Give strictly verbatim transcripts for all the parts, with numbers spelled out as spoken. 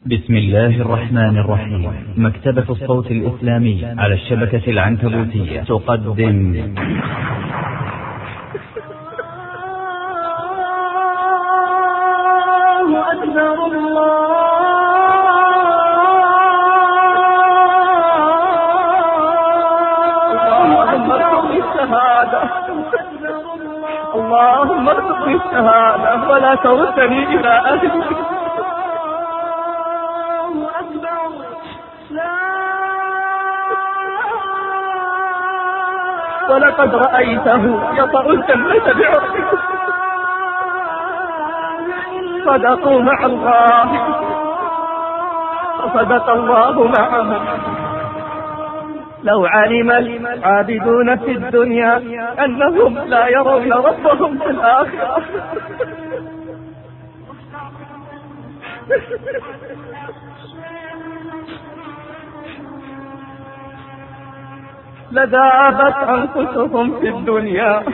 بسم الله الرحمن الرحيم. مكتبة الصوت الإسلامي على الشبكة العنكبوتية تقدم الله أكبر الله اللهم ارزقني الشهادة ولا تردني إلى أهلي. ولقد رأيته يطأ الجنة بعرضه. صدقوا مع الله وصدق الله معهم. لو علم العابدون في الدنيا أنهم لا يرون ربهم في الآخرة لذابت أنفسهم في الدنيا.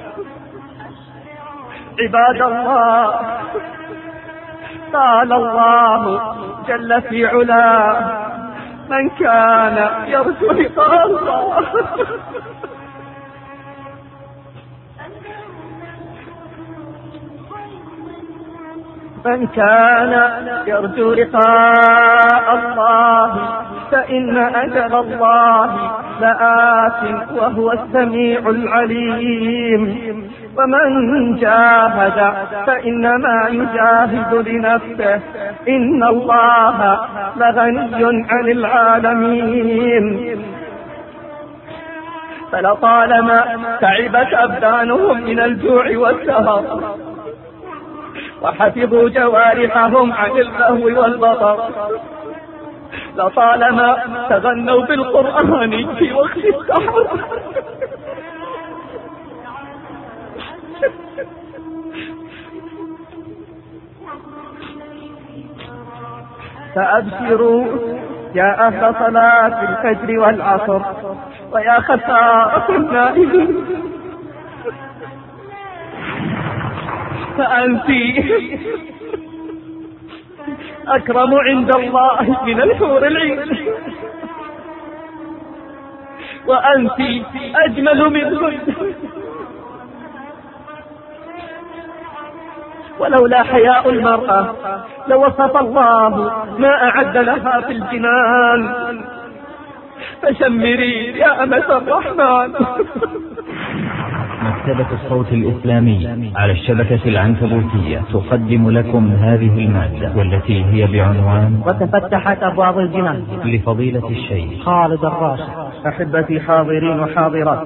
عباد الله، قال الله جل في علاه: من كان يرجو لقاء الله من كان يرجو لقاء الله فإن أجل الله لآت وهو السميع العليم. ومن جاهد فإنما يجاهد لنفسه، إن الله لغني عن العالمين. فلطالما تعبت أبدانهم من الجوع والسهر، وحفظوا جوارحهم عن اللهو والبطر. لطالما تغنوا بالقرآن في وقت السحر، فأبشروا يا أهل صلاة الفجر والعصر، ويا خسارة النائمين، فأنت أكرم عند الله من الحور العين، وأنت أجمل منهن. ولولا حياء المرأة لوصف الله ما أعد لها في الجنان. فشمري يا أمة الرحمن. مكتبة الصوت الإسلامي على الشبكة العنكبوتية تقدم لكم هذه المادة، والتي هي بعنوان وتفتحت أبواب الجنان لفضيلة الشيخ خالد الراشد. أحبتي حاضرين وحاضرات،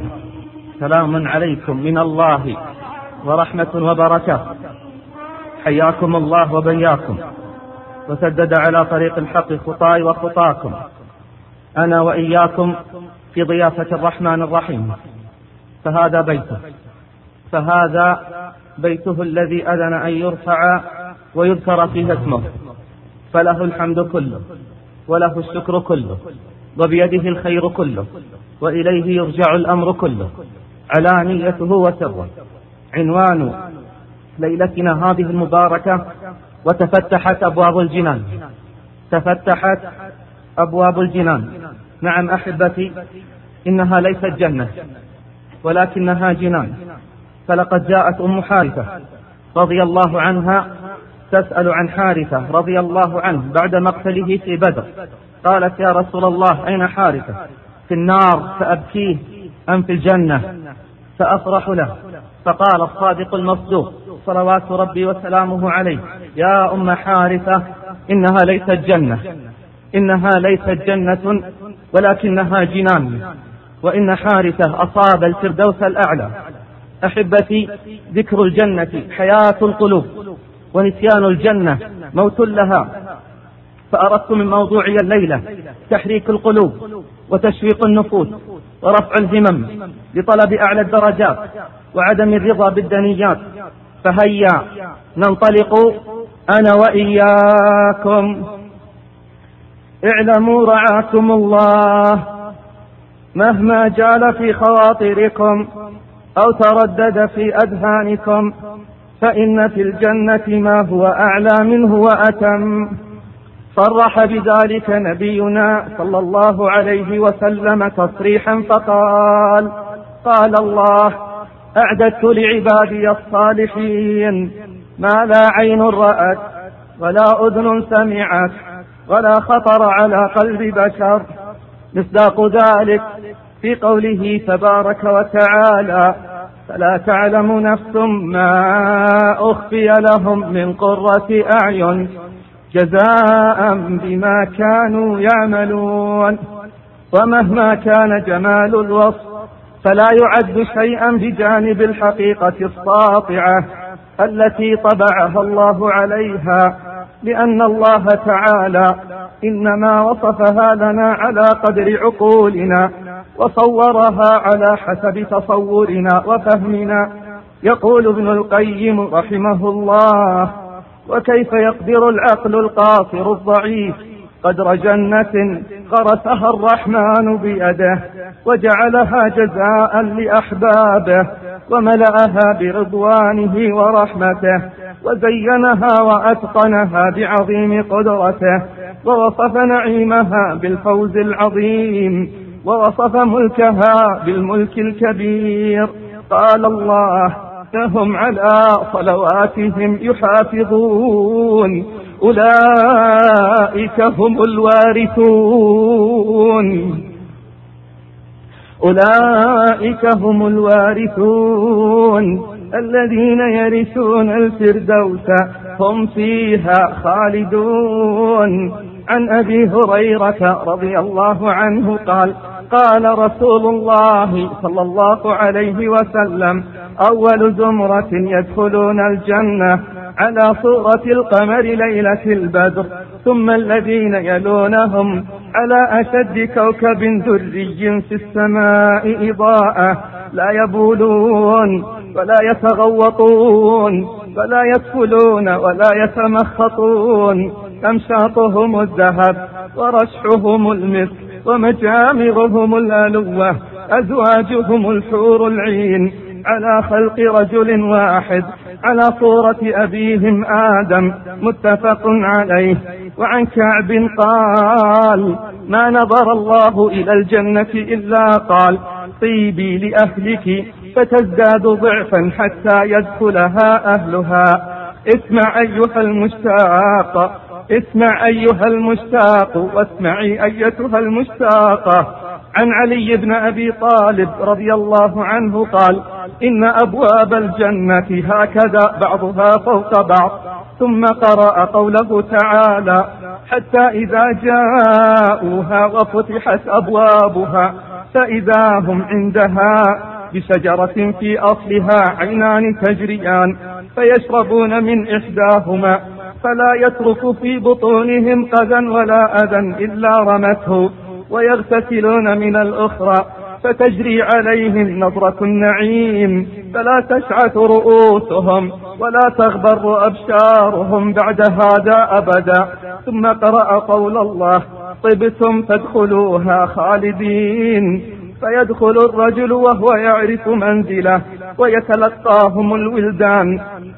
سلام عليكم من الله ورحمة وبركة. حياكم الله وبياكم، وسدد على طريق الحق خطاي وخطاكم، أنا وإياكم في ضيافة الرحمن الرحيم. فهذا بيته فهذا بيته الذي أذن أن يرفع ويذكر فيه اسمه، فله الحمد كله وله الشكر كله، وبيده الخير كله، وإليه يرجع الأمر كله، علانيته وسره. عنوان ليلتنا هذه المباركة: وتفتحت أبواب الجنان. تفتحت أبواب الجنان. نعم أحبتي، إنها ليست جنة ولكنها جنان. فلقد جاءت أم حارثة رضي الله عنها تسأل عن حارثة رضي الله عنه بعد مقتله في بدر. قالت: يا رسول الله، أين حارثة؟ في النار فأبكيه أم في الجنة فأفرح له؟ فقال الصادق المصدوق صلوات ربي وسلامه عليه: يا أم حارثة، إنها ليست جنة إنها ليست جنة ولكنها جنان، وإن حارثة أصاب الفردوس الأعلى. أحبتي، ذكر الجنة حياة القلوب، ونسيان الجنة موت لها. فأردت من موضوعي الليلة تحريك القلوب وتشويق النفوس ورفع الهمم لطلب أعلى الدرجات وعدم الرضا بالدنيات. فهيا ننطلق أنا وإياكم. اعلموا رعاكم الله مهما جال في خواطركم أو تردد في أذهانكم، فإن في الجنة ما هو أعلى منه وأتم. صرح بذلك نبينا صلى الله عليه وسلم تصريحا فقال: قال الله: أعددت لعبادي الصالحين ما لا عين رأت ولا أذن سمعت ولا خطر على قلب بشر. مصداق ذلك في قوله تبارك وتعالى: فلا تعلم نفس ما أخفي لهم من قرة أعين جزاء بما كانوا يعملون. ومهما كان جمال الوصف فلا يعد شيئا بجانب الحقيقة الساطعة التي طبعها الله عليها، لأن الله تعالى إنما وصفها لنا على قدر عقولنا وصورها على حسب تصورنا وفهمنا. يقول ابن القيم رحمه الله: وكيف يقدر العقل القاصر الضعيف قدر جنة غرسها الرحمن بيده وجعلها جزاء لأحبابه وملأها برضوانه ورحمته وزينها وأتقنها بعظيم قدرته ووصف نعيمها بالفوز العظيم ووصف ملكها بالملك الكبير. قال الله: هم على صلواتهم يحافظون أولئك هم الوارثون أولئك هم الوارثون الذين يرثون الفردوس هم فيها خالدون. عن أبي هريرة رضي الله عنه قال: قال رسول الله صلى الله عليه وسلم: أول زمرة يدخلون الجنة على صورة القمر ليلة البدر، ثم الذين يلونهم على أشد كوكب دري في السماء إضاءة لا يبولون ولا يتغوطون ولا يدخلون ولا يتمخطون، أمشاطهم الذهب ورشحهم المسك ومجامرهم الألوة، أزواجهم الحور العين، على خلق رجل واحد على صورة أبيهم آدم، متفق عليه. وعن كعب قال: ما نظر الله إلى الجنة إلا قال: طيبي لأهلك فتزداد ضعفا حتى يدخلها أهلها. اسمع أيها المشتاق اسمع أيها المشتاق واسمعي أيتها المشتاقة. عن علي بن أبي طالب رضي الله عنه قال: إن أبواب الجنة هكذا بعضها فوق بعض. ثم قرأ قوله تعالى: حتى إذا جاءوها وفتحت أبوابها فإذا هم عندها بشجرة في أصلها عينان تجريان فيشربون من إحداهما فلا يترك في بطونهم قذى ولا أذى إلا رمته، ويغتسلون من الأخرى فتجري عليهم نظرة النعيم فلا تشعث رؤوسهم ولا تغبر أبشارهم بعد هذا أبدا. ثم قرأ قول الله: طبتم فادخلوها خالدين. فيدخل الرجل وهو يعرف منزله ويتلقاهم الولدان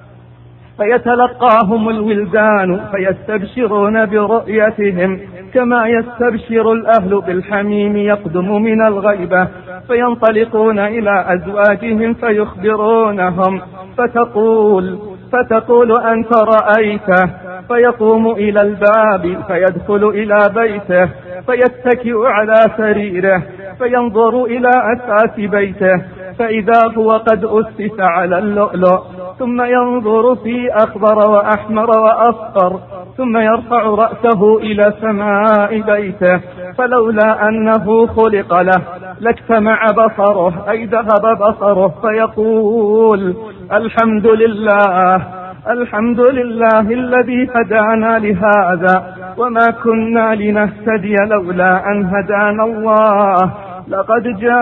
فيتلقاهم الولدان فيستبشرون برؤيتهم كما يستبشر الأهل بالحميم يقدم من الغيبة، فينطلقون إلى أزواجهم فيخبرونهم فتقول فتقول أنت رأيته، فيقوم إلى الباب فيدخل إلى بيته فيتكئ على سريره فينظر إلى أساس بيته فإذا هو قد أسس على اللؤلؤ، ثم ينظر في أخضر وأحمر وأصفر، ثم يرفع رأسه إلى سماء بيته فلولا أنه خلق له لاجتمع بصره أي ذهب بصره، فيقول: الحمد لله الحمد لله الذي هدانا لهذا وما كنا لنهتدي لولا أن هدانا الله، لقد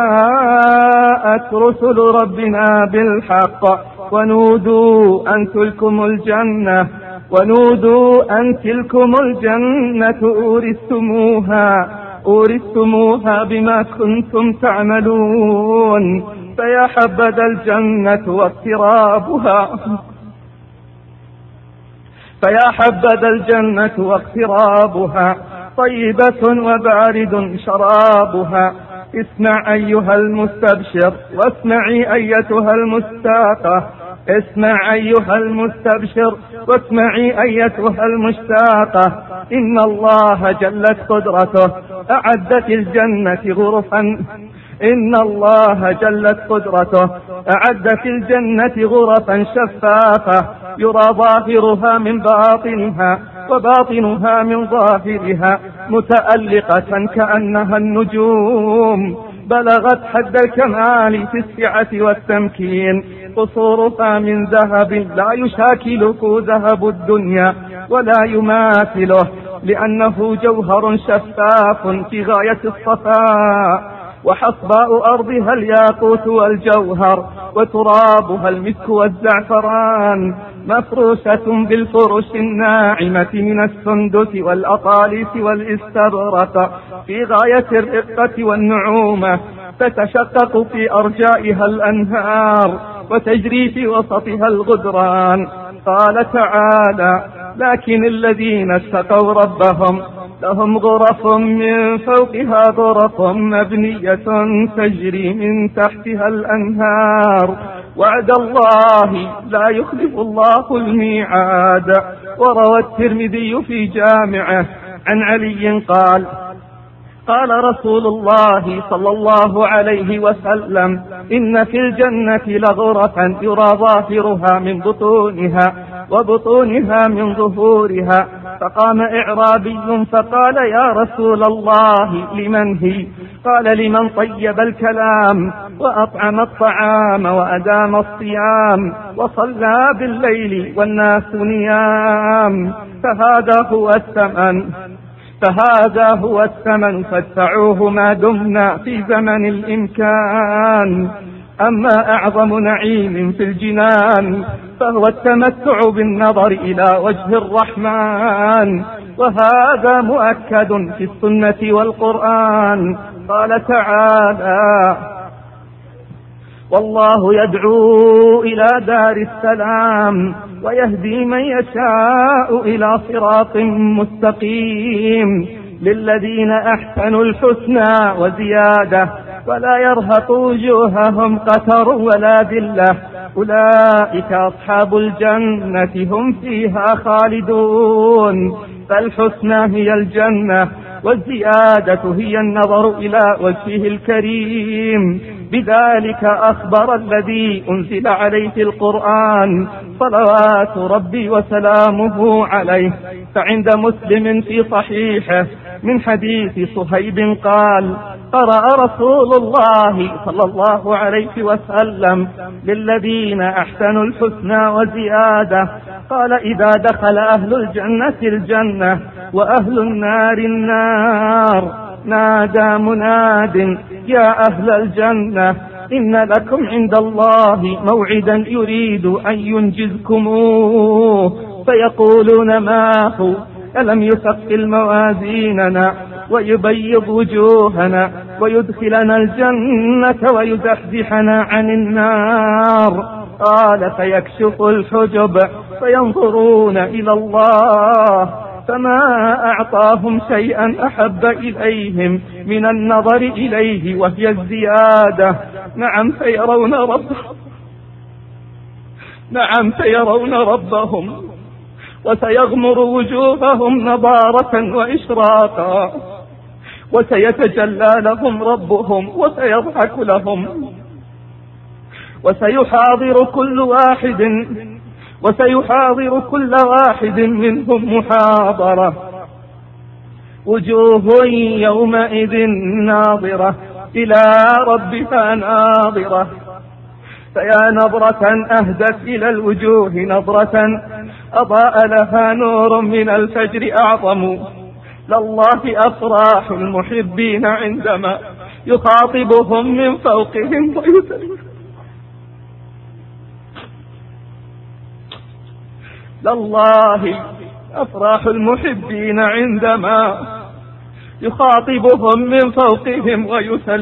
جاءت رسل ربنا بالحق ونودوا أن تلكم الجنة ونودوا أن تلكم الجنة أورثتموها أورثتموها بما كنتم تعملون. فيا حبذا الجنة واقترابها فيا حبذا الجنة واقترابها، طيبة وبارد شرابها. اسمع أيها المستبشر واسمعي أيتها المستاقة، اسمع أيها المستبشر واسمعي أيتها المشتاقة. إن الله جلت قدرته أعدت الجنة غرفا، إن الله جلت قدرته أعدت الجنة غرفا شفافة يرى ظاهرها من باطنها وباطنها من ظاهرها، متألقة كأنها النجوم، بلغت حد الكمال في السعة والتمكين. قصورها من ذهب لا يشاكله ذهب الدنيا ولا يماثله، لأنه جوهر شفاف في غاية الصفاء. وحصباء أرضها الياقوت والجوهر، وترابها المسك والزعفران، مفروشة بالفرش الناعمة من السندس والأطالس والاستبرق، في غاية الرقة والنعومة. تتشقق في أرجائها الأنهار، وتجري في وسطها الغدران. قال تعالى: لكن الذين اتقوا ربهم لهم غرف من فوقها غرف مبنية تجري من تحتها الأنهار، وعد الله لا يخلف الله الميعاد. وروى الترمذي في جامعه عن علي قال: قال رسول الله صلى الله عليه وسلم: إن في الجنة لغرفا يرى ظاهرها من بطونها وبطونها من ظهورها. فقام إعرابي فقال: يا رسول الله لمن هي؟ قال: لمن طيب الكلام وأطعم الطعام وأدام الصيام وصلى بالليل والناس نيام. فهذا هو الثمن فهذا هو الثمن فادفعوه ما دمنا في زمن الإمكان. أما أعظم نعيم في الجنان فهو التمتع بالنظر إلى وجه الرحمن، وهذا مؤكد في السنة والقرآن. قال تعالى: والله يدعو إلى دار السلام ويهدي من يشاء إلى صراط مستقيم، للذين أحسنوا الحسنى وزيادة ولا يرهق وجوههم قتر ولا ذلة، أولئك أصحاب الجنة هم فيها خالدون. فالحسنى هي الجنة، والزيادة هي النظر إلى وجهه الكريم. بذلك أخبر الذي أنزل عليه القرآن صلوات ربي وسلامه عليه. فعند مسلم في صحيحه من حديث صهيب قال: قرأ رسول الله صلى الله عليه وسلم: للذين أحسنوا الحسنى وزيادة. قال: إذا دخل أهل الجنة الجنة وأهل النار النار، نادى مناد: يا أهل الجنة، إن لكم عند الله موعدا يريد أن ينجزكموه. فيقولون: ما هو؟ ألم يثقل موازيننا ويبيض وجوهنا ويدخلنا الجنة ويزحزحنا عن النار. قال: فيكشف الحجب فينظرون إلى الله، فما أعطاهم شيئا أحب إليهم من النظر إليه وهي الزيادة. نعم فيرون ربهم نعم فيرون ربهم وسيغمر وجوههم نضارة وإشراقا، وسيتجلى لهم ربهم وسيضحك لهم، وسيحاضر كل واحد وسيحاضر كل واحد منهم محاضرة. وجوه يومئذ ناظرة إلى ربها ناظرة. فيا نظرة أهدت إلى الوجوه نظرة أضاء لها نور من الفجر أعظم. لله أفراح المحبين عندما يخاطبهم من فوقهم ويسلم. لله أفراح المحبين عندما يخاطبهم من فوقهم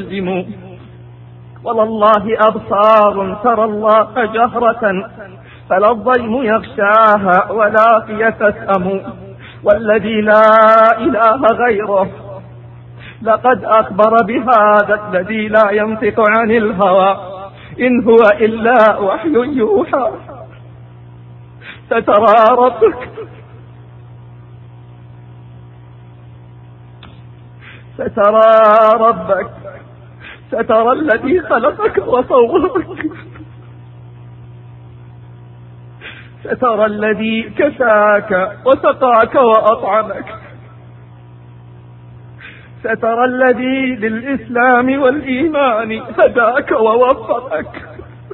ويسلم. ولله أبصار ترى الله جهرة فلا الضيم يغشاها ولا تسأم، والذي لا إله غيره لقد أخبر بهذا الذي لا ينطق عن الهوى إن هو إلا وحي يوحى. سترى ربك سترى ربك سترى الذي خلقك وصورك، سترى الذي كساك وسقاك وأطعمك، سترى الذي للإسلام والإيمان هداك ووفقك.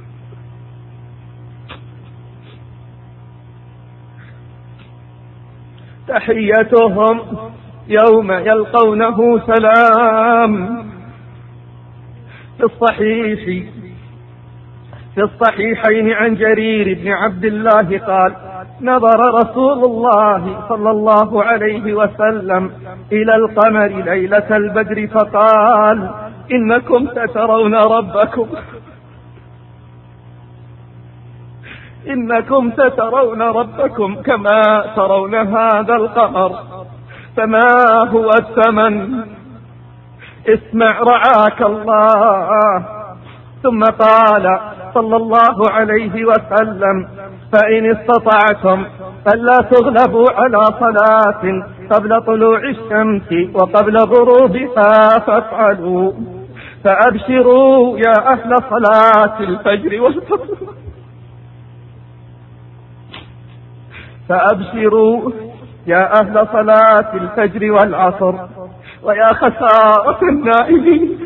تحيتهم يوم يلقونه سلام. في الصحيح في الصحيحين عن جرير بن عبد الله قال: نظر رسول الله صلى الله عليه وسلم إلى القمر ليلة البدر فقال: إنكم سترون ربكم إنكم سترون ربكم كما ترون هذا القمر، فما هو الثمن؟ اسمع رعاك الله. ثم قال صلى الله عليه وسلم: فإن استطعتم فلا تغلبوا على صلاة قبل طلوع الشمس وقبل غروبها فافعلوا، فأبشروا يا أهل صلاة الفجر والفجر فأبشروا يا أهل صلاة الفجر والعصر، ويا خسارة النائمين.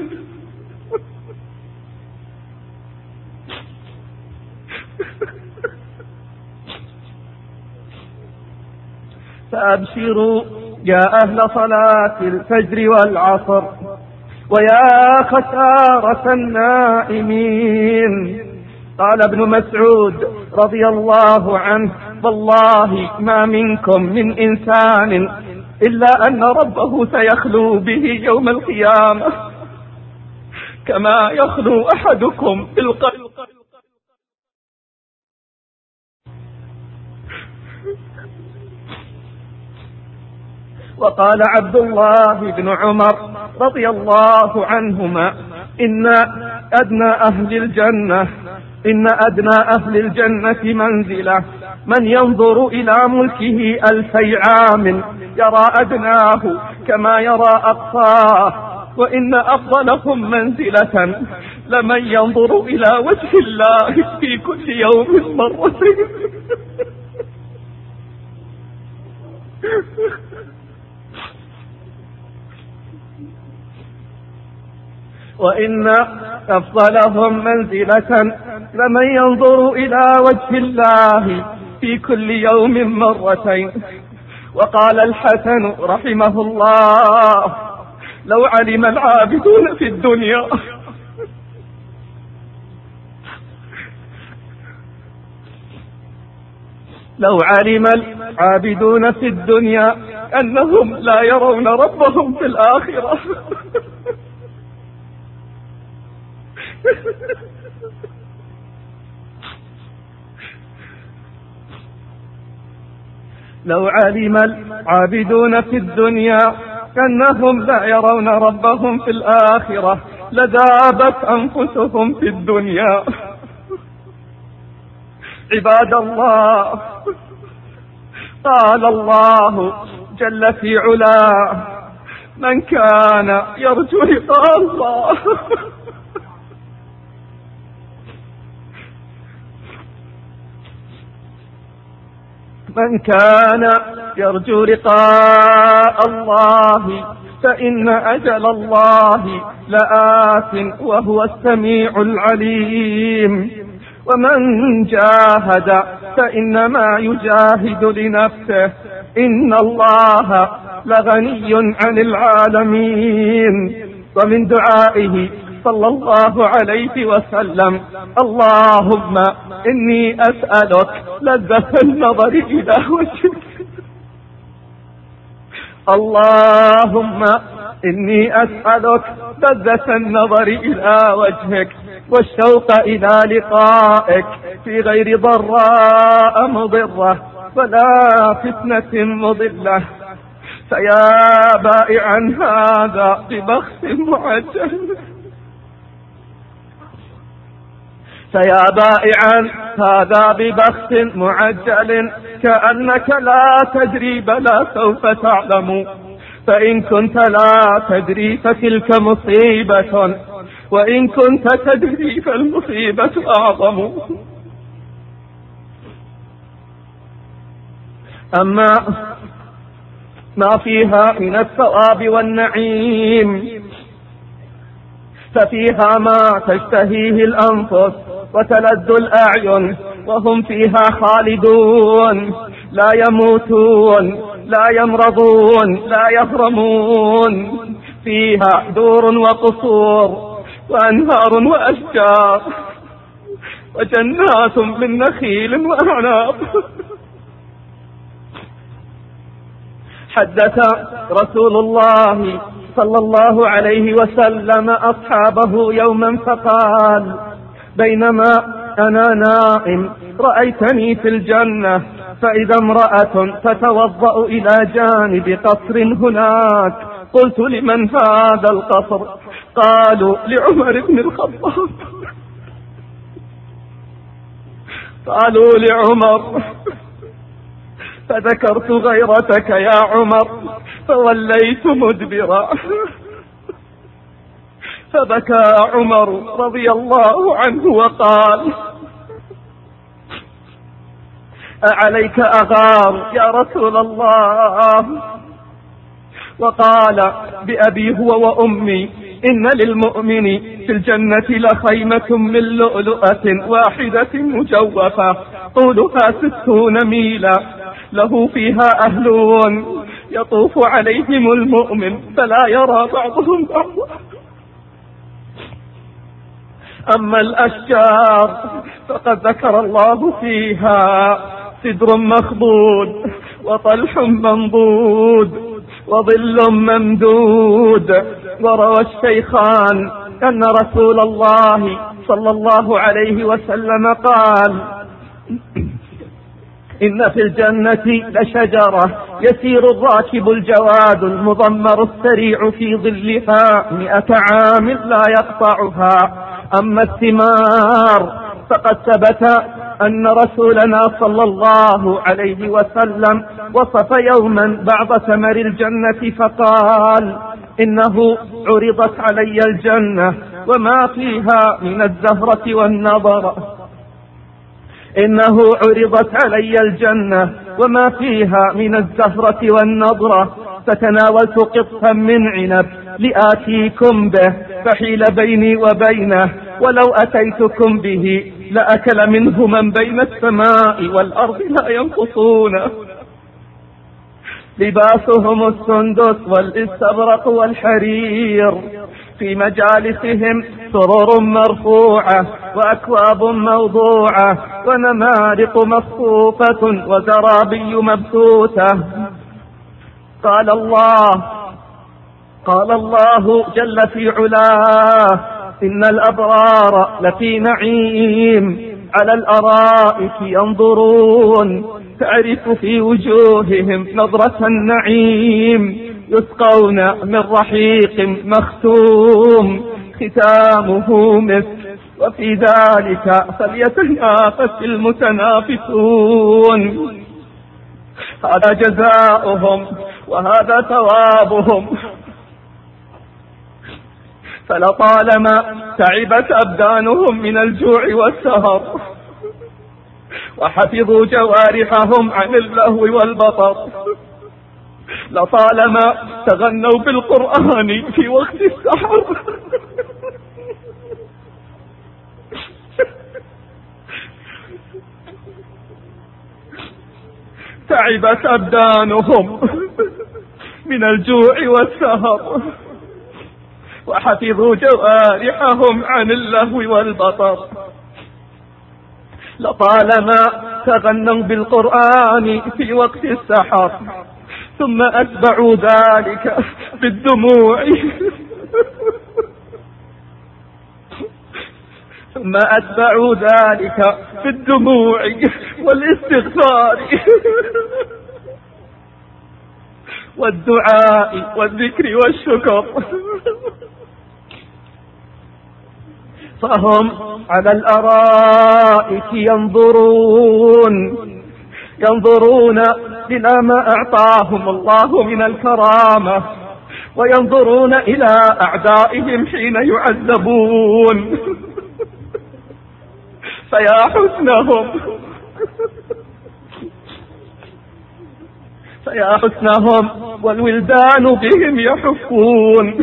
فأبشروا يا أهل صلاة الفجر والعصر، ويا خسارة النائمين. قال ابن مسعود رضي الله عنه: والله ما منكم من إنسان إلا أن ربه سيخلو به يوم القيامة كما يخلو أحدكم بالقلب. وقال عبد الله بن عمر رضي الله عنهما: إن أدنى أهل الجنة إن أدنى أهل الجنة منزلة من ينظر إلى ملكه ألفي عام يرى أدناه كما يرى أقصاه، وإن أفضلهم منزلة لمن ينظر إلى وجه الله في كل يوم مرتين. وإن أفضلهم منزلة لمن ينظر إلى وجه الله في كل يوم مرتين. وقال الحسن رحمه الله: لو علم العابدون في الدنيا لو علم العابدون في الدنيا أنهم لا يرون ربهم في الآخرة لو علم العابدون في الدنيا أنهم لا يرون ربهم في الآخرة لذابت أنفسهم في الدنيا. عباد الله، قال الله جل في علاه: من كان يرجو لقاء الله من كان يرجو لقاء الله فإن أجل الله لآت وهو السميع العليم. ومن جاهد فإنما يجاهد لنفسه، إن الله لغني عن العالمين. ومن دعائه صلى الله عليه وسلم: اللهم إني أسألك لذة النظر إلى وجهك اللهم إني أسألك لذة النظر إلى وجهك والشوق إلى لقائك في غير ضراء مضرة ولا فتنة مضلة. فيا بائعا هذا ببخس معجل فيا بائعا هذا ببخس معجل كأنك لا تدري بلا سوف تعلم. فإن كنت لا تدري فتلك مصيبة، وإن كنت تدري فالمصيبة أعظم. أما ما فيها من الثواب والنعيم ففيها ما تشتهيه الأنفس وتلذ الأعين، وهم فيها خالدون لا يموتون لا يمرضون لا يهرمون. فيها دور وقصور وأنهار وأشجار وجنات من نخيل وأعناب. حدث رسول الله صلى الله عليه وسلم أصحابه يوما فقال: بينما أنا نائم رأيتني في الجنة، فإذا امرأة تتوضأ إلى جانب قصر هناك. قلت: لمن هذا القصر؟ قالوا: لعمر بن الخطاب. قالوا لعمر، فذكرت غيرتك يا عمر فوليت مدبرا. فبكى عمر رضي الله عنه وقال: أعليك أغار يا رسول الله؟ وقال: بأبي هو وأمي إن للمؤمن في الجنة لخيمة من لؤلؤة واحدة مجوفة طولها ستون ميلا، له فيها أهلون يطوف عليهم المؤمن فلا يرى بعضهم بعضا. أما الأشجار فقد ذكر الله فيها: سدر مخضود وطلح منضود وظل ممدود. وروى الشيخان أن رسول الله صلى الله عليه وسلم قال: إن في الجنة لشجرة يسير الراكب الجواد المضمر السريع في ظلها مئة عام لا يقطعها. أما الثمار فقد ثبت أن رسولنا صلى الله عليه وسلم وصف يوما بعض ثمر الجنة فقال: إنه عرضت علي الجنة وما فيها من الزهرة والنضرة إنه عرضت علي الجنة وما فيها من الزهرة والنضرة فتناولت قطفا من عنب لآتيكم به فحيل بيني وبينه، ولو أتيتكم به لأكل منه من بين السماء والأرض لا ينقصون. لباسهم السندس والاستبرق والحرير، في مجالسهم سرر مرفوعة وأكواب موضوعة ونمارق مصفوفة وزرابي مبثوثة. قال الله قال الله جل في علاه: إن الأبرار لفي نعيم على الأرائك ينظرون تعرف في وجوههم نظرة النعيم يسقون من رحيق مختوم ختامه مسك وفي ذلك فليتنافس المتنافسون. هذا جزاؤهم وهذا ثوابهم. فلطالما تعبت أبدانهم من الجوع والسهر وحفظوا جوارحهم عن اللهو والبطر، لطالما تغنوا بالقرآن في وقت السحر. تعبت أبدانهم من الجوع والسهر وحفظوا جوارحهم عن اللهو والبطر، لطالما تغنوا بالقرآن في وقت السحر ثم أتبعوا ذلك بالدموع ثم أتبعوا ذلك بالدموع والاستغفار والدعاء والذكر والشكر. فهم على الأرائك ينظرون ينظرون إلى ما أعطاهم الله من الكرامة، وينظرون إلى أعدائهم حين يعذبون، فيا حسنهم فيا حسنهم والولدان بهم يحفون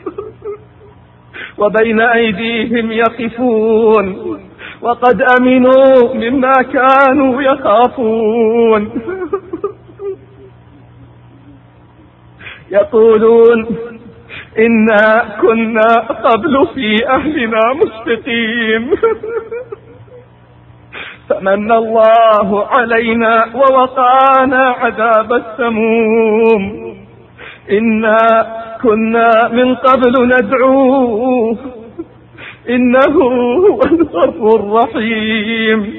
وبين أيديهم يقفون، وقد أمنوا مما كانوا يخافون. يقولون إنا كنا قبل في أهلنا مشفقين فمن الله علينا ووقانا عذاب السموم، إنا كنا من قبل ندعوه إنه هو البر الرحيم.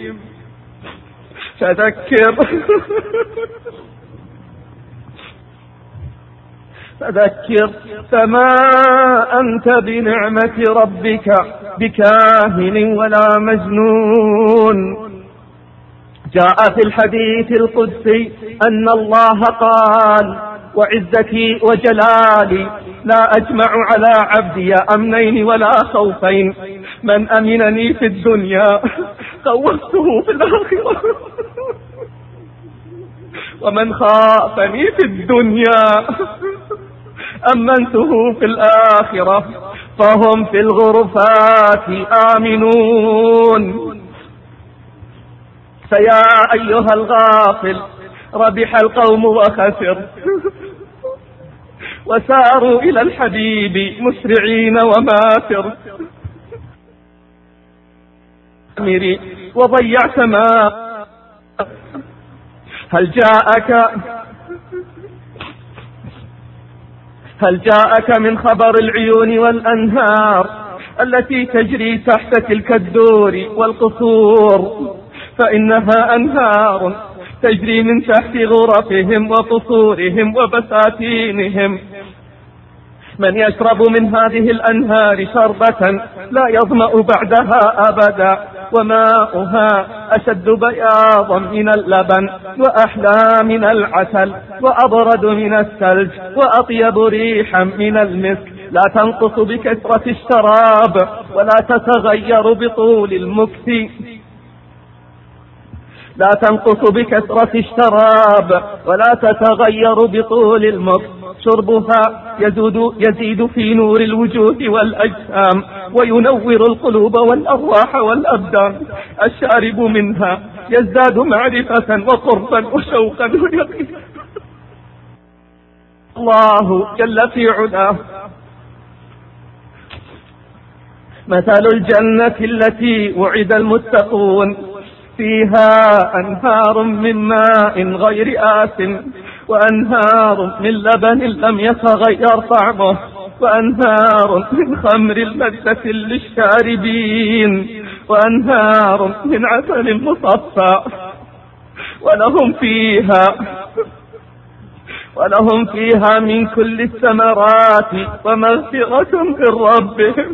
فذكر فذكر فما أنت بنعمة ربك بكاهن ولا مجنون. جاء في الحديث القدسي أن الله قال: وعزتي وجلالي لا أجمع على عبدي أمنين ولا خوفين، من أمنني في الدنيا خوفته في الآخرة، ومن خافني في الدنيا أمنته في الآخرة. فهم في الغرفات آمنون. فيا أيها الغافل، ربح القوم وخسر، وساروا إلى الحبيب مسرعين وماثر، وضيعت ما هل جاءك هل جاءك من خبر العيون والأنهار التي تجري تحت تلك الدور والقصور؟ فإنها أنهار تجري من تحت غرفهم وقصورهم وبساتينهم. من يشرب من هذه الأنهار شربة لا يظمأ بعدها أبدا، وماؤها أشد بياضا من اللبن، وأحلى من العسل، وأبرد من الثلج، وأطيب ريحا من المسك، لا تنقص بكثرة الشراب ولا تتغير بطول المكث لا تنقص بكثرة الشراب ولا تتغير بطول المكث. شربها يزيد, يزيد في نور الوجوه والأجسام، وينور القلوب والأرواح والأبدان. الشارب منها يزداد معرفة وقربا وشوقا ويقينا. الله جل في علاه: مثل الجنة التي وعد المتقون فيها أنهار من ماء غير آسن، وأنهار من لبن لم يتغير طعمه، وأنهار من خمر لذة للشاربين، وأنهار من عسل مصفى، ولهم فيها ولهم فيها من كل الثمرات ومغفرة من ربهم،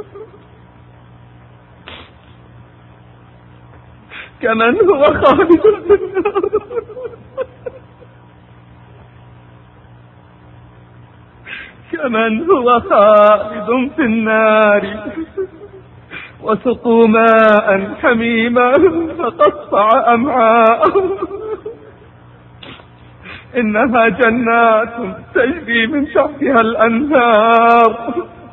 كمن هو خالد في النار كمن هو خالد في النار وسقوا ماء حميما فقطع أمعاءهم. إنها جنات تجري من تحتها الأنهار.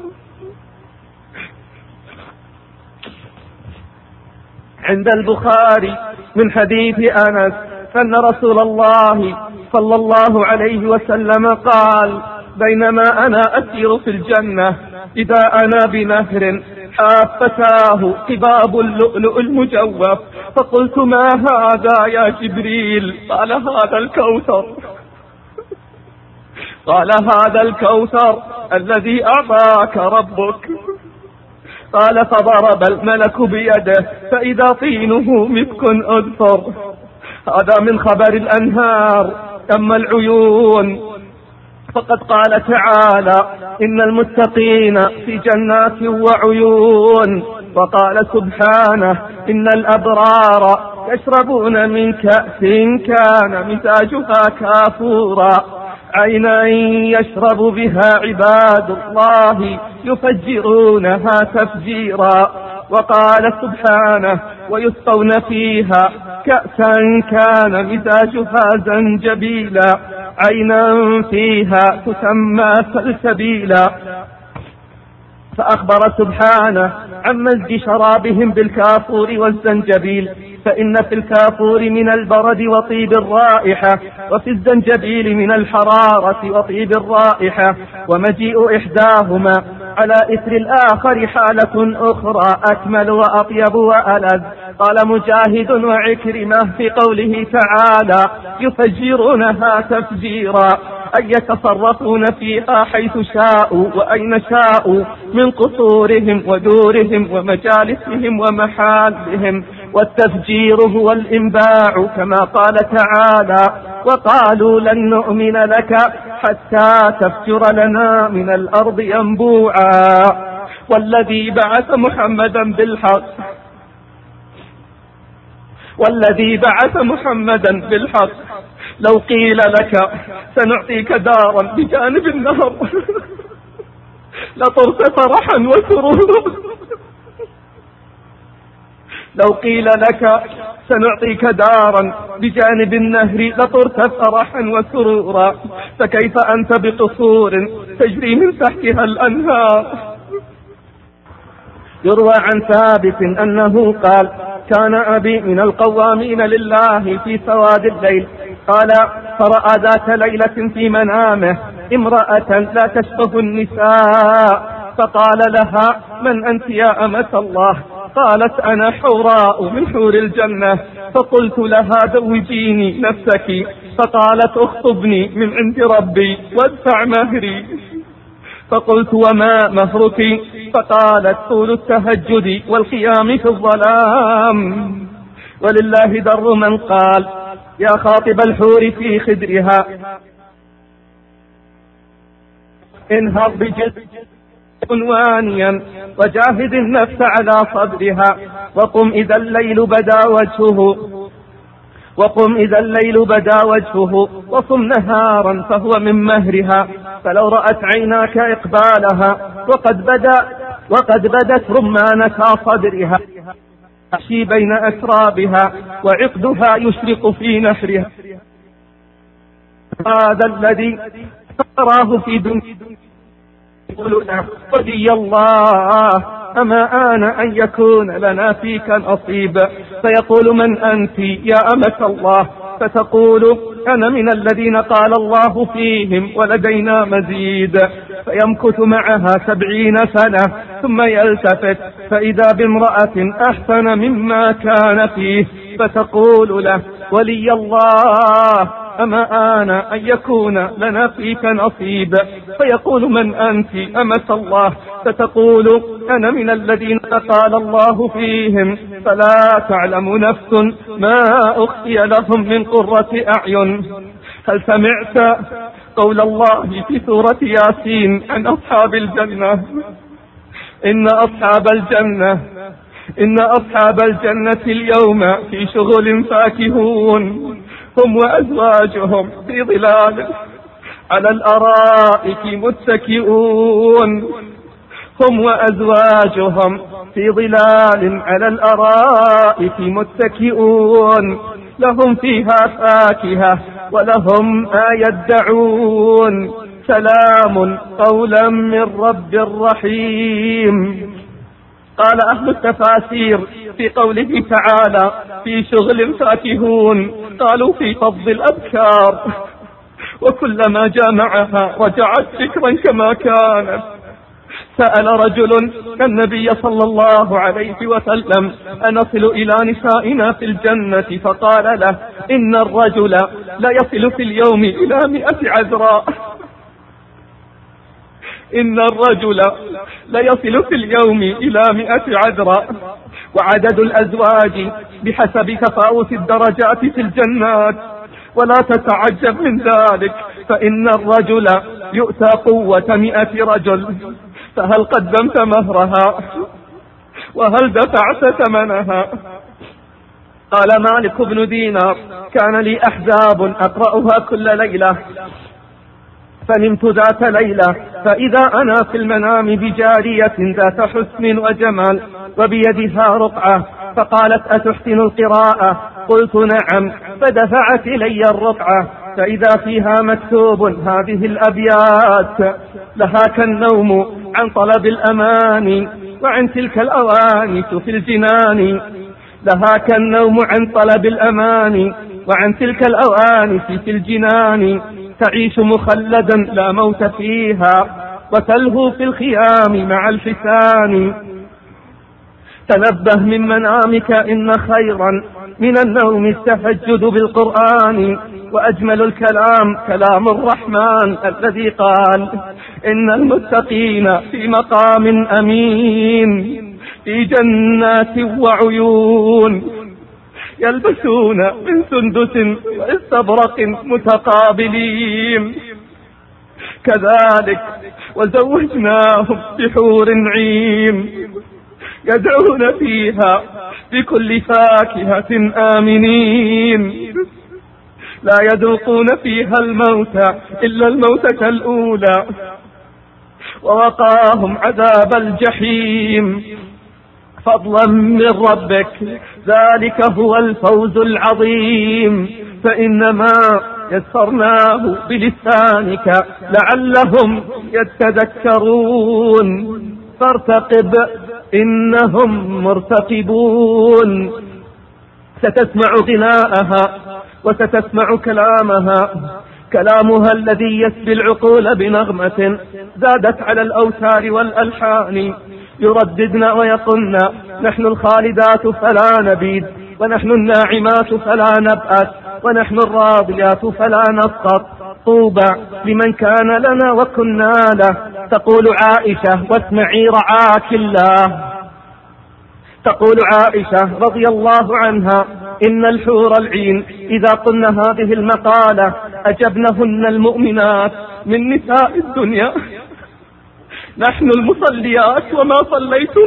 عند البخاري من حديث أنس أن رسول الله صلى الله عليه وسلم قال: بينما أنا أسير في الجنة إذا أنا بنهر حافتاه قباب اللؤلؤ المجوف، فقلت: ما هذا يا جبريل؟ قال: هذا الكوثر. قال: هذا الكوثر الذي أعطاك ربك. قال فضرب الملك بيده فإذا طينه مسك أذفر. هذا من خبر الأنهار. أما العيون فقد قال تعالى إن المتقين في جنات وعيون. وقال سبحانه إن الأبرار يشربون من كأس كان مزاجها كافورا عينا يشرب بها عباد الله يفجرونها تفجيرا. وقال سبحانه ويسقون فيها كأسا كان مزاجها زنجبيلا عينا فيها تسمى سلسبيلا. فأخبر سبحانه عن مزج شرابهم بالكافور والزنجبيل، فإن في الكافور من البرد وطيب الرائحة، وفي الزنجبيل من الحرارة وطيب الرائحة، ومجيء إحداهما على إثر الآخر حالة أخرى أكمل وأطيب وألذ. قال مجاهد وعكرمة في قوله تعالى يفجرونها تفجيرا أي يتصرفون فيها حيث شاءوا وأين شاءوا من قصورهم ودورهم ومجالسهم ومحالهم. والتفجير هو الإنباع كما قال تعالى وقالوا لن نؤمن لك حتى تفجر لنا من الأرض ينبوعا. والذي بعث محمدا بالحق والذي بعث محمدا بالحق لو قيل لك سنعطيك دارا بجانب النهر لطرت فرحا وسرورا. لو قيل لك سنعطيك دارا بجانب النهر لطرت فرحا وسرورا، فكيف أنت بقصور تجري من تحتها الأنهار. يروى عن ثابت أنه قال كان أبي من القوامين لله في سواد الليل. قال فرأى ذات ليلة في منامه امرأة لا تشبه النساء، فقال لها من أنت يا أمة الله؟ قالت أنا حوراء من حور الجنة. فقلت لها زوجيني نفسك، فقالت اخطبني من عند ربي وادفع مهري. فقلت وما مهرك؟ فقالت طول التهجد والقيام في الظلام. ولله در من قال يا خاطب الحور في خدرها انهض بجد عنوانيا وجاهد النفس على صدرها، وقم إذا الليل بدا وجهه وقم إذا الليل بدا وجهه وصم نهارا فهو من مهرها. فلو رأت عيناك إقبالها وقد بدا وقد بدت رمانة صدرها تمشي بين أسرابها وعقدها يشرق في نحرها. هذا الذي تراه في دنيا يقول له ولي الله أما آن أن يكون لنا فيك نصيب؟ فيقول من أنت يا أمة الله؟ فتقول أنا من الذين قال الله فيهم ولدينا مزيد. فيمكث معها سبعين سنة ثم يلتفت فإذا بامرأة أحسن مما كان فيه، فتقول له ولي الله أما آن أن يكون لنا فيك نصيب؟ فيقول من أنت أمة الله؟ فتقول أنا من الذين قال الله فيهم فلا تعلم نفس ما أخفي لهم من قرة أعين. هل سمعت قول الله في سورة ياسين عن أصحاب الجنة؟ إن أصحاب الجنة إن أصحاب الجنة اليوم في شغل فاكهون هم وأزواجهم في ظلال على الأرائك متكئون هم وأزواجهم في ظلال على الأرائك متكئون لهم فيها فاكهة ولهم ما يدعون سلام قولا من رب رحيم. قال أهل التفاسير في قوله تعالى في شغل فاكهون قالوا في فضل الأبكار، وكلما جامعها رجعت فكرا كما كانت. سأل رجل النبي صلى الله عليه وسلم أنصل إلى نسائنا في الجنة؟ فقال له إن الرجل لا يصل في اليوم إلى مئة عذراء إن الرجل ليصل في اليوم إلى مئة عذراء، وعدد الأزواج بحسب تفاوت الدرجات في الجنات. ولا تتعجب من ذلك، فإن الرجل يؤتى قوة مئة رجل. فهل قدمت مهرها؟ وهل دفعت ثمنها؟ قال مالك بن دينار: كان لي أحزاب أقرأها كل ليلة، فنمت ذات ليلة فإذا أنا في المنام بجارية ذات حسن وجمال وبيدها رقعة، فقالت: أتحسن القراءة؟ قلت: نعم. فدفعت إلي الرقعة فإذا فيها مكتوب هذه الأبيات: لها كالنوم عن طلب الأمان وعن تلك الأوانس في الجنان. لها كالنوم عن طلب الأمان وعن تلك الأوانس في الجنان. تعيش مخلدا لا موت فيها وتلهو في الخيام مع الحسان. تنبه من منامك، إن خيرا من النوم التهجد بالقرآن. وأجمل الكلام كلام الرحمن الذي قال: إن المتقين في مقام أمين في جنات وعيون يلبسون من سندس واستبرق متقابلين. كذلك وزوجناهم بحور عين يدعون فيها بكل فاكهة آمنين، لا يذوقون فيها الموت إلا الموتة الأولى، ووقاهم عذاب الجحيم فضلا من ربك. ذلك هو الفوز العظيم. فإنما يسرناه بلسانك لعلهم يتذكرون. فارتقب إنهم مرتقبون. ستسمع غناءها وستسمع كلامها، كلامها الذي يسبي العقول بنغمة زادت على الأوتار والألحان. يرددن ويقولن: نحن الخالدات فلا نبيد، ونحن الناعمات فلا نبأس، ونحن الراضيات فلا نسقط. طوبى لمن كان لنا وكنا له. تقول عائشة: واسمعي رعاك الله. تقول عائشة رضي الله عنها: إن الحور العين إذا قلن هذه المقالة أجبنهن المؤمنات من نساء الدنيا: نحن المصليات وما صليتم.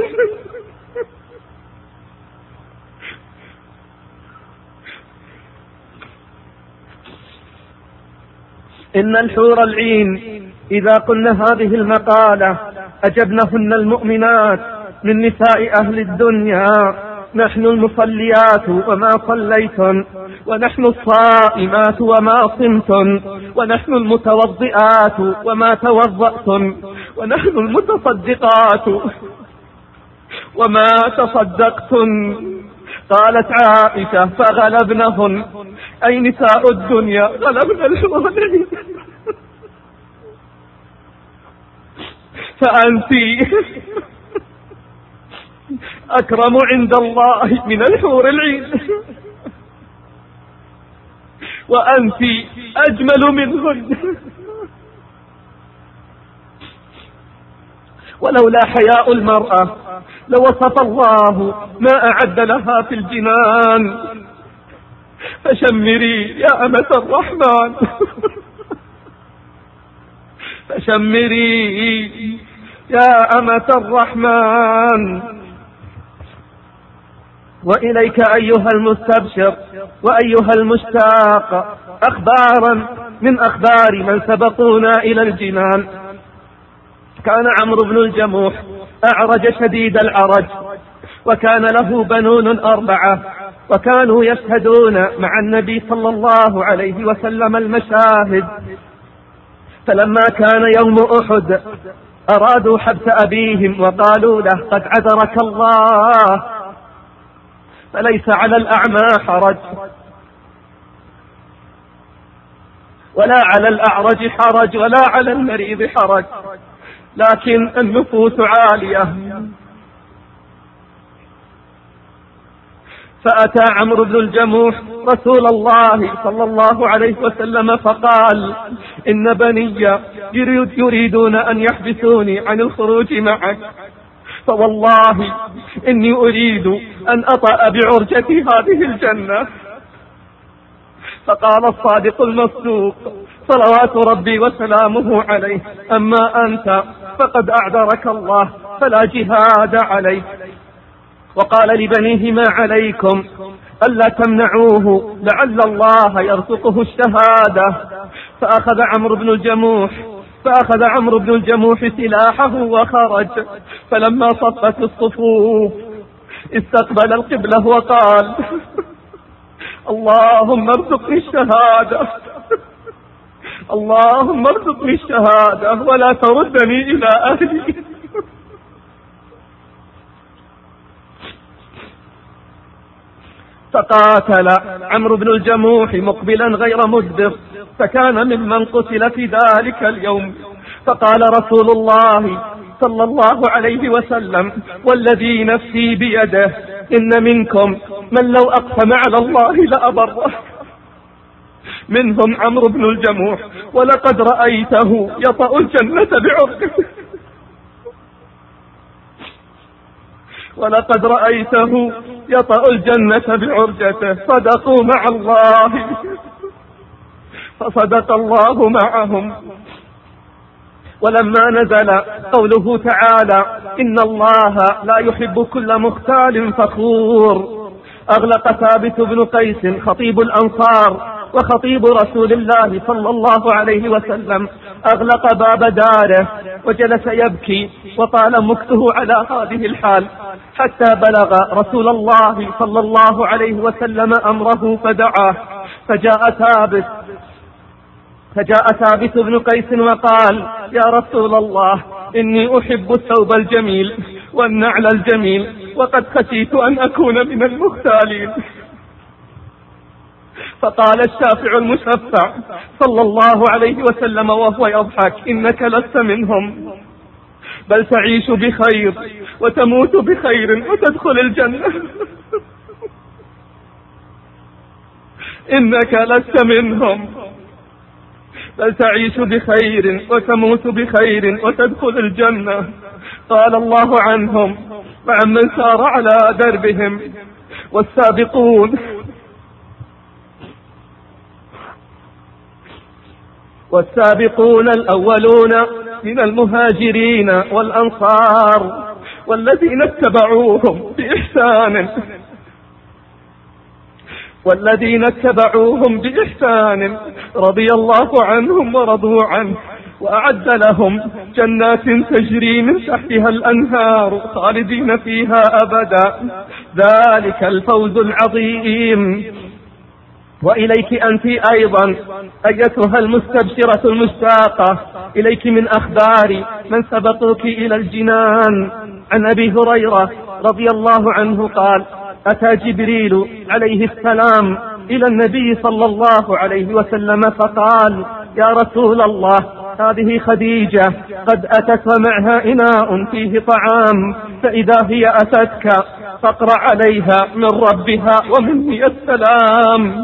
إن الحور العين إذا قلن هذه المقالة أجبنهن المؤمنات من نساء أهل الدنيا: نحن المصليات وما صليتن، ونحن الصائمات وما صمتن، ونحن المتوضئات وما توضأتن، ونحن المتصدقات وما تصدقتن. قالت عائشة: فغلبنهن، أي نساء الدنيا غلبنا الحور العين. فأنت أكرم عند الله من الحور العين، وأنت أجمل منهن. ولولا حياء المرأة لوصف الله ما أعد لها في الجنان. فشمري يا أمة الرحمن، فشمري يا أمة الرحمن. وإليك أيها المستبشر وأيها المشتاق أخبارا من أخبار من سبقونا إلى الجنان. كان عمرو بن الجموح أعرج شديد العرج، وكان له بنون أربعة، وكانوا يشهدون مع النبي صلى الله عليه وسلم المشاهد. فلما كان يوم أحد أرادوا حبس أبيهم وقالوا له: قد عذرك الله، فليس على الأعمى حرج ولا على الأعرج حرج ولا على المريض حرج، لكن النفوس عالية. فأتى عمرو بن الجموح رسول الله صلى الله عليه وسلم فقال إن بني يريدون أن يحبسوني عن الخروج معك، فوالله إني أريد أن أطأ بعرجتي هذه الجنة. فقال الصادق المصدوق صلوات ربي وسلامه عليه أما أنت فقد أعذرك الله فلا جهاد عليك. وقال لبنيه ما عليكم ألا تمنعوه لعل الله يرزقه الشهادة. فأخذ عمرو بن الجموح فأخذ عمرو بن الجموح سلاحه وخرج، فلما صفت الصفوف استقبل القبلة وقال اللهم ارزقني الشهادة، اللهم ارزقني الشهادة ولا تردني إلى أهلي. فقاتل عمرو بن الجموح مقبلا غير مدبر، فكان ممن قتل في ذلك اليوم. فقال رسول الله صلى الله عليه وسلم والذي نفسي بيده إن منكم من لو أقسم على الله لأبره، منهم عمرو بن الجموح، ولقد رأيته يطأ الجنة بعرقه، ولقد رأيته يطأ الجنة بعرجته. صدقوا مع الله فصدق الله معهم. ولما نزل قوله تعالى إن الله لا يحب كل مختال فخور، أغلق ثابت بن قيس خطيب الأنصار وخطيب رسول الله صلى الله عليه وسلم أغلق باب داره وجلس يبكي، وطال مكته على هذه الحال حتى بلغ رسول الله صلى الله عليه وسلم أمره فدعاه. فجاء ثابت فجاء ثابت بن قيس وقال يا رسول الله إني أحب الثوب الجميل والنعل الجميل، وقد خشيت أن أكون من المختالين. فقال الشافع المشفع صلى الله عليه وسلم وهو يضحك إنك لست منهم، بل تعيش بخير وتموت بخير وتدخل الجنة. إنك لست منهم بل تعيش بخير وتموت بخير وتدخل الجنة. قال الله عنهم وعمن سار على دربهم والسابقون والسابقون الأولون من المهاجرين والأنصار والذين اتبعوهم بإحسان والذين اتبعوهم بإحسان رضي الله عنهم ورضوا عنه، وأعد لهم جنات تجري من تحتها الأنهار خالدين فيها أبدا، ذلك الفوز العظيم. وإليك أنت أيضا أيتها المستبشرة المشتاقة، إليك من أخبار من سبقوك إلى الجنان. عن أبي هريرة رضي الله عنه قال أتى جبريل عليه السلام إلى النبي صلى الله عليه وسلم فقال يا رسول الله هذه خديجة قد أتت ومعها إناء فيه طعام، فإذا هي أتتك فاقرأ عليها من ربها ومني السلام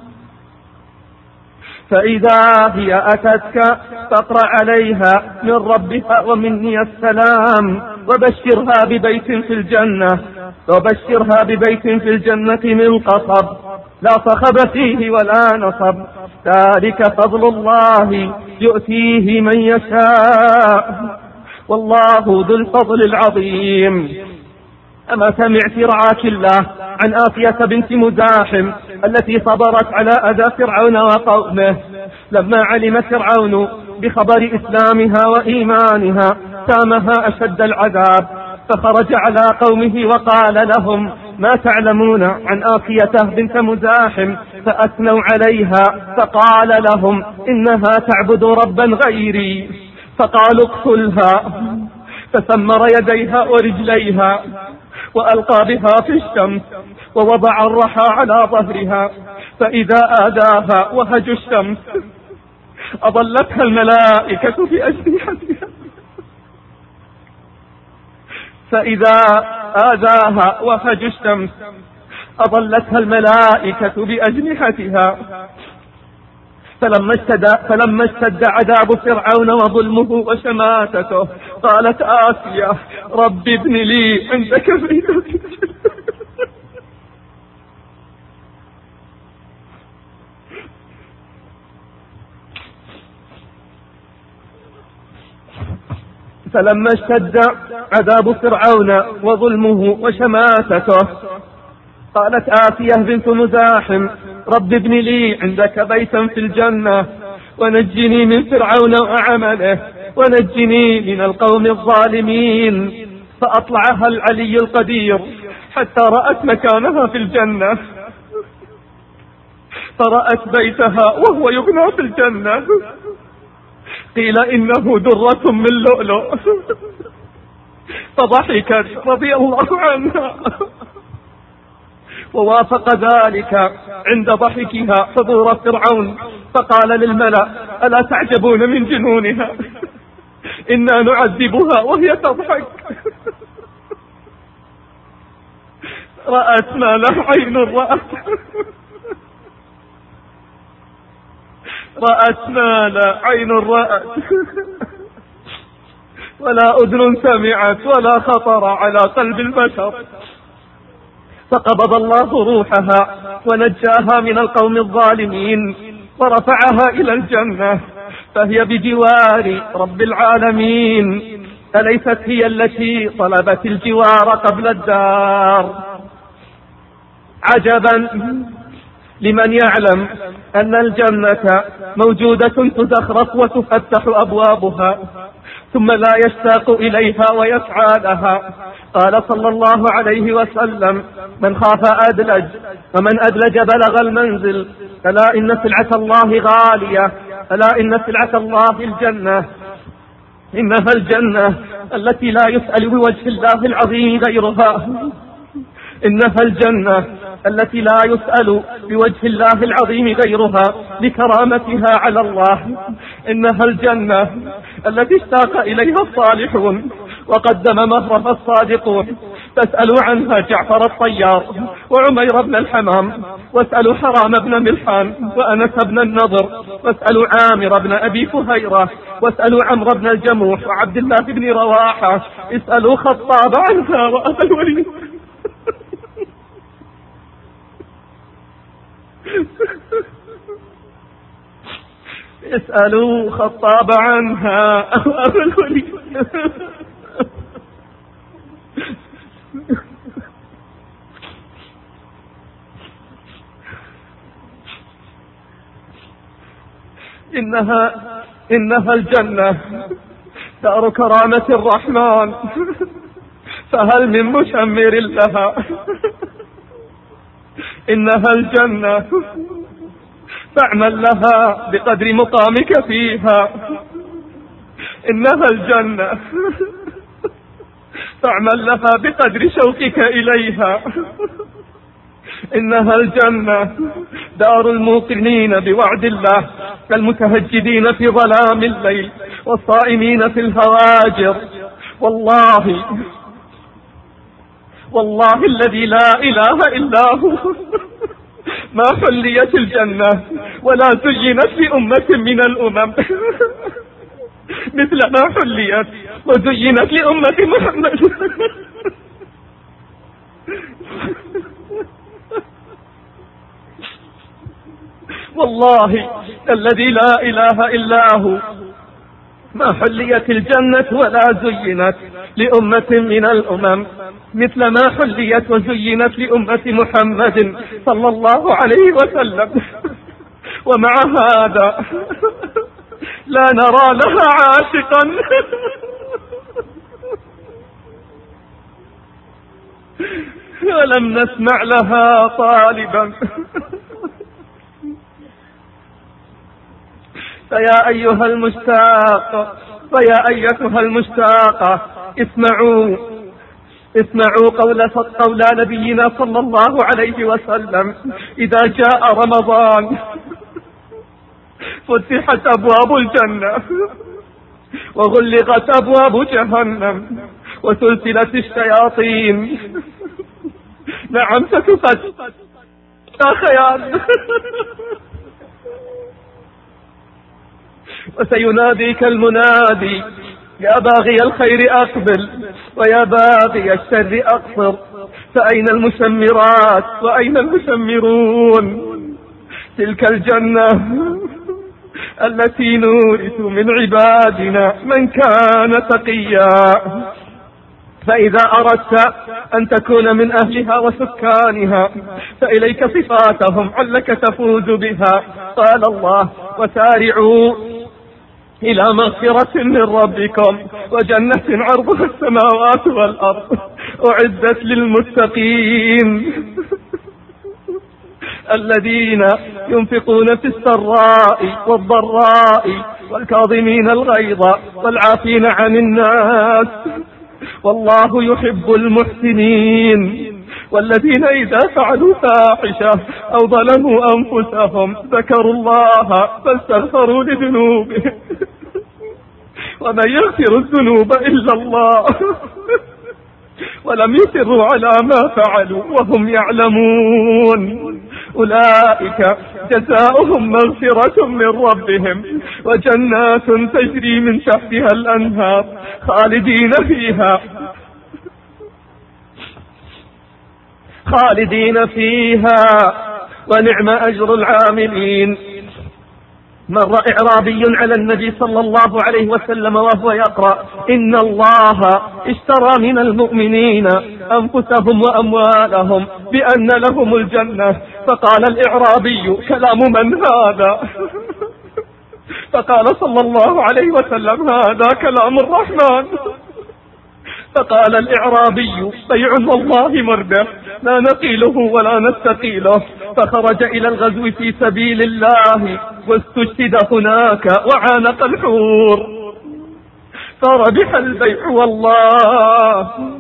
فإذا هي أتتك فاقرأ عليها من ربها ومني السلام وبشرها ببيت في الجنة وبشرها ببيت في الجنة من قصب لا صخب فيه ولا نصب، ذلك فضل الله يؤتيه من يشاء والله ذو الفضل العظيم. أما سمعت رعاك الله عن آسية بنت مزاحم التي صبرت على أذى فرعون وقومه، لما علم فرعون بخبر إسلامها وإيمانها سامها أشد العذاب، فخرج على قومه وقال لهم ما تعلمون عن آسية بنت مزاحم، فأثنوا عليها فقال لهم إنها تعبد ربا غيري، فقالوا اقتلها، فثمر يديها ورجليها وألقى بها في الشمس ووضع الرحى على ظهرها، فإذا آذاها وهج الشمس أظلتها الملائكة في أجنحتها، فإذا آذاها وهج الشمس أظلتها الملائكة بأجنحتها. فلما اشتد, فلما اشتد عذاب فرعون وظلمه وشماتته قالت آسيا رب ابن لي عندك بيتا. فلما اشتد عذاب فرعون وظلمه وشماتته قالت آسيا بنت مزاحم رب ابن لي عندك بيتا في الجنة ونجني من فرعون وعمله ونجني من القوم الظالمين. فأطلعها العلي القدير حتى رأت مكانها في الجنة، فرأت بيتها وهو يبنى في الجنة، قيل إنه درة من لؤلؤ، فضحكت رضي الله عنها، ووافق ذلك عند ضحكها حضور فرعون، فقال للملأ ألا تعجبون من جنونها؟ إنا نعذبها وهي تضحك. رأت ما لا عين رأت، رأت ما لا عين رأت ولا أذن سمعت ولا خطر على قلب البشر. فقبض الله روحها ونجاها من القوم الظالمين ورفعها إلى الجنة، فهي بجوار رب العالمين. أليست هي التي طلبت الجوار قبل الدار؟ عجبا لمن يعلم أن الجنة موجودة تزخرف وتفتح أبوابها ثم لا يشتاق إليها ويسعى لها. قال صلى الله عليه وسلم من خاف أدلج ومن أدلج بلغ المنزل. ألا إن سلعة الله غالية، ألا إن سلعة الله الجنة، إنها الجنة التي لا يسأل بوجه الله العظيم غيرها، إنها الجنة التي لا يسأل بوجه الله العظيم غيرها لكرامتها على الله، إنها الجنة التي اشتاق إليها الصالحون وقدم مهرها الصادقون. فاسألوا عنها جعفر الطيار وعمير بن الحمام، واسألوا حرام بن ملحان وأنس بن النضر، واسألوا عامر بن أبي فهيرة، واسألوا عمرو بن الجموح وعبد الله بن رواحة، اسألوا خطاب عنها وأبا الوليد. اسألوا خطاب عنها وأبا الوليد. إنها إنها الجنة دار كرامة الرحمن، فهل من مشمر لها؟ إنها الجنة فاعمل لها بقدر مقامك فيها، إنها الجنة فاعمل لها بقدر شوقك إليها، إنها الجنة دار الموقنين بوعد الله المتهجدين في ظلام الليل والصائمين في الهواجر. والله والله الذي لا إله إلا هو ما حليت الجنة ولا زينت لأمة من الأمم مثل ما حليت وزينت لأمة محمد. والله الذي لا إله إلا هو ما حليت الجنة ولا زينت لأمة من الأمم مثل ما حليت وزينت لأمة محمد صلى الله عليه وسلم. ومع هذا لا نرى لها عاشقا ولم نسمع لها طالبا. فيا أيها المشتاق فيا أيتها المشتاقة اسمعوا اسمعوا قول قول نبينا صلى الله عليه وسلم إذا جاء رمضان فتحت أبواب الجنة وغلقت أبواب جهنم وسلسلت الشياطين. نعم ستفد لا خيال. وسيناديك المنادي يا باغي الخير أقبل ويا باغي الشر أقصر، فأين المشمرات وأين المشمرون؟ تلك الجنة التي نورث من عبادنا من كان تقيا. فإذا أردت أن تكون من أهلها وسكانها فإليك صفاتهم علك تفوز بها. قال الله وسارعوا إلى مغفرة من ربكم وجنة عرضها السماوات والأرض أعدت للمتقين الذين ينفقون في السراء والضراء والكاظمين الغيظ والعافين عن الناس والله يحب المحسنين. والذين إذا فعلوا فاحشة أو ظلموا أنفسهم ذكروا الله فاستغفروا لذنوبهم ومن يغفر الذنوب إلا الله ولم يصروا على ما فعلوا وهم يعلمون أولئك جزاؤهم مغفرة من ربهم وجنات تجري من تحتها الأنهار خالدين فيها خالدين فيها ونعم أجر العاملين. مر إعرابي على النبي صلى الله عليه وسلم وهو يقرأ إن الله اشترى من المؤمنين أنفسهم وأموالهم بأن لهم الجنة. فقال الإعرابي كلام من هذا؟ فقال صلى الله عليه وسلم هذا كلام الرحمن. فقال الإعرابي بيع والله مرده لا نقيله ولا نستقيله. فخرج إلى الغزو في سبيل الله واستشهد هناك وعانق الحور فربح البيع والله.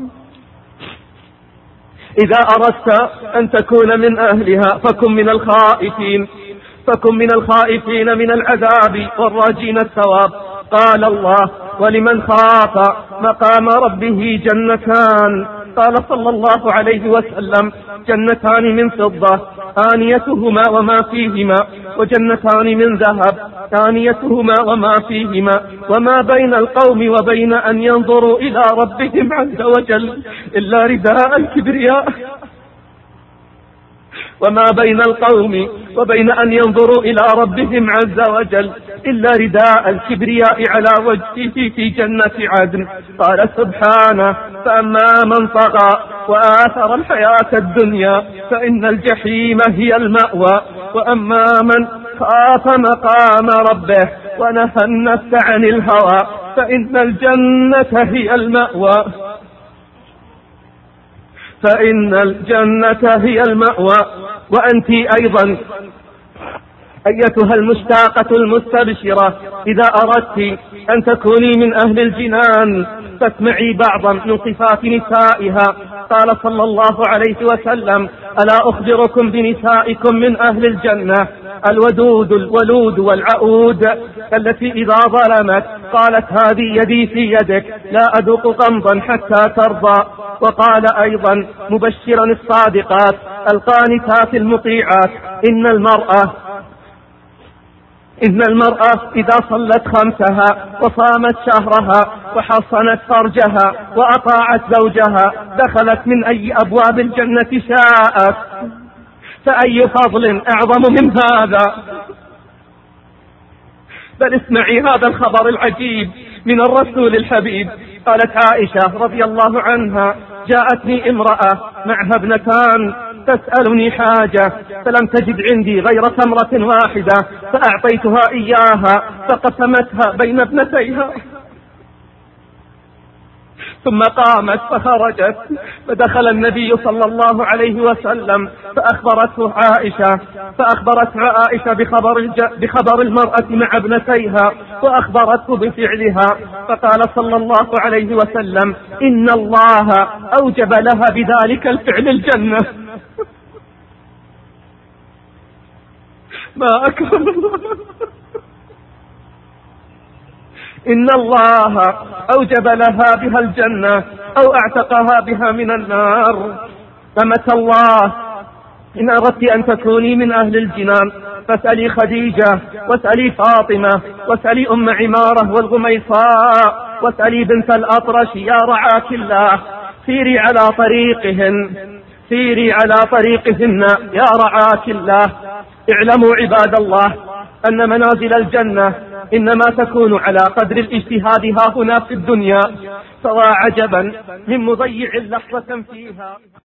إذا أردت أن تكون من أهلها فكن من الخائفين فكن من الخائفين من العذاب والراجين الثواب. قال الله ولمن خاف مقام ربه جنتان. قال صلى الله عليه وسلم جنتان من فضة آنيتهما وما فيهما وجنتان من ذهب آنيتهما وما فيهما وما بين القوم وبين أن ينظروا إلى ربهم عز وجل إلا رداء الكبرياء وما بين القوم وبين أن ينظروا إلى ربهم عز وجل إلا رداء الكبرياء على وجهه في جنة عدن. قال سبحانه فأما من طغى وآثر الحياة الدنيا فإن الجحيم هي المأوى وأما من خاف مقام ربه ونهى النفس عن الهوى فإن الجنة هي المأوى فإن الجنة هي المأوى. وأنت أيضا أيتها المشتاقة المستبشرة إذا أردت أن تكوني من أهل الجنان فاسمعي بعضا من صفات نسائها. قال صلى الله عليه وسلم ألا أخبركم بنسائكم من أهل الجنة الودود الولود والعؤود التي إذا ظلمت قالت هذه يدي في يدك لا أذوق قمضا حتى ترضى. وقال أيضا مبشرا الصادقات القانتات المطيعات إن المرأة إن المرأة إذا صلت خمسها وصامت شهرها وحصنت فرجها وأطاعت زوجها دخلت من أي أبواب الجنة شاءت. فأي فضل أعظم من هذا؟ بل اسمعي هذا الخبر العجيب من الرسول الحبيب. قالت عائشة رضي الله عنها جاءتني امرأة معها ابنتان تسألني حاجة فلم تجد عندي غير تمرة واحدة فأعطيتها إياها فقسمتها بين ابنتيها ثم قامت فخرجت فدخل النبي صلى الله عليه وسلم فأخبرته عائشة فأخبرته عائشة بخبر, الج... بخبر المرأة مع ابنتيها وأخبرته بفعلها. فقال صلى الله عليه وسلم إن الله أوجب لها بذلك الفعل الجنة. ما أكرم الله. إن الله أوجب لها بها الجنة أو أعتقها بها من النار. أمة الله، إن أردت أن تكوني من أهل الجنان فاسألي خديجة، واسألي فاطمة، واسألي أم عمارة والغميصاء، واسألي بنت الأطرش، يا رعاك الله. سيري على طريقهن، سيري على طريقهن يا رعاك الله. اعلموا عباد الله أن منازل الجنة إنما تكون على قدر الاجتهاد ها هنا في الدنيا، فوا عجبا من مضيع لحظة فيها.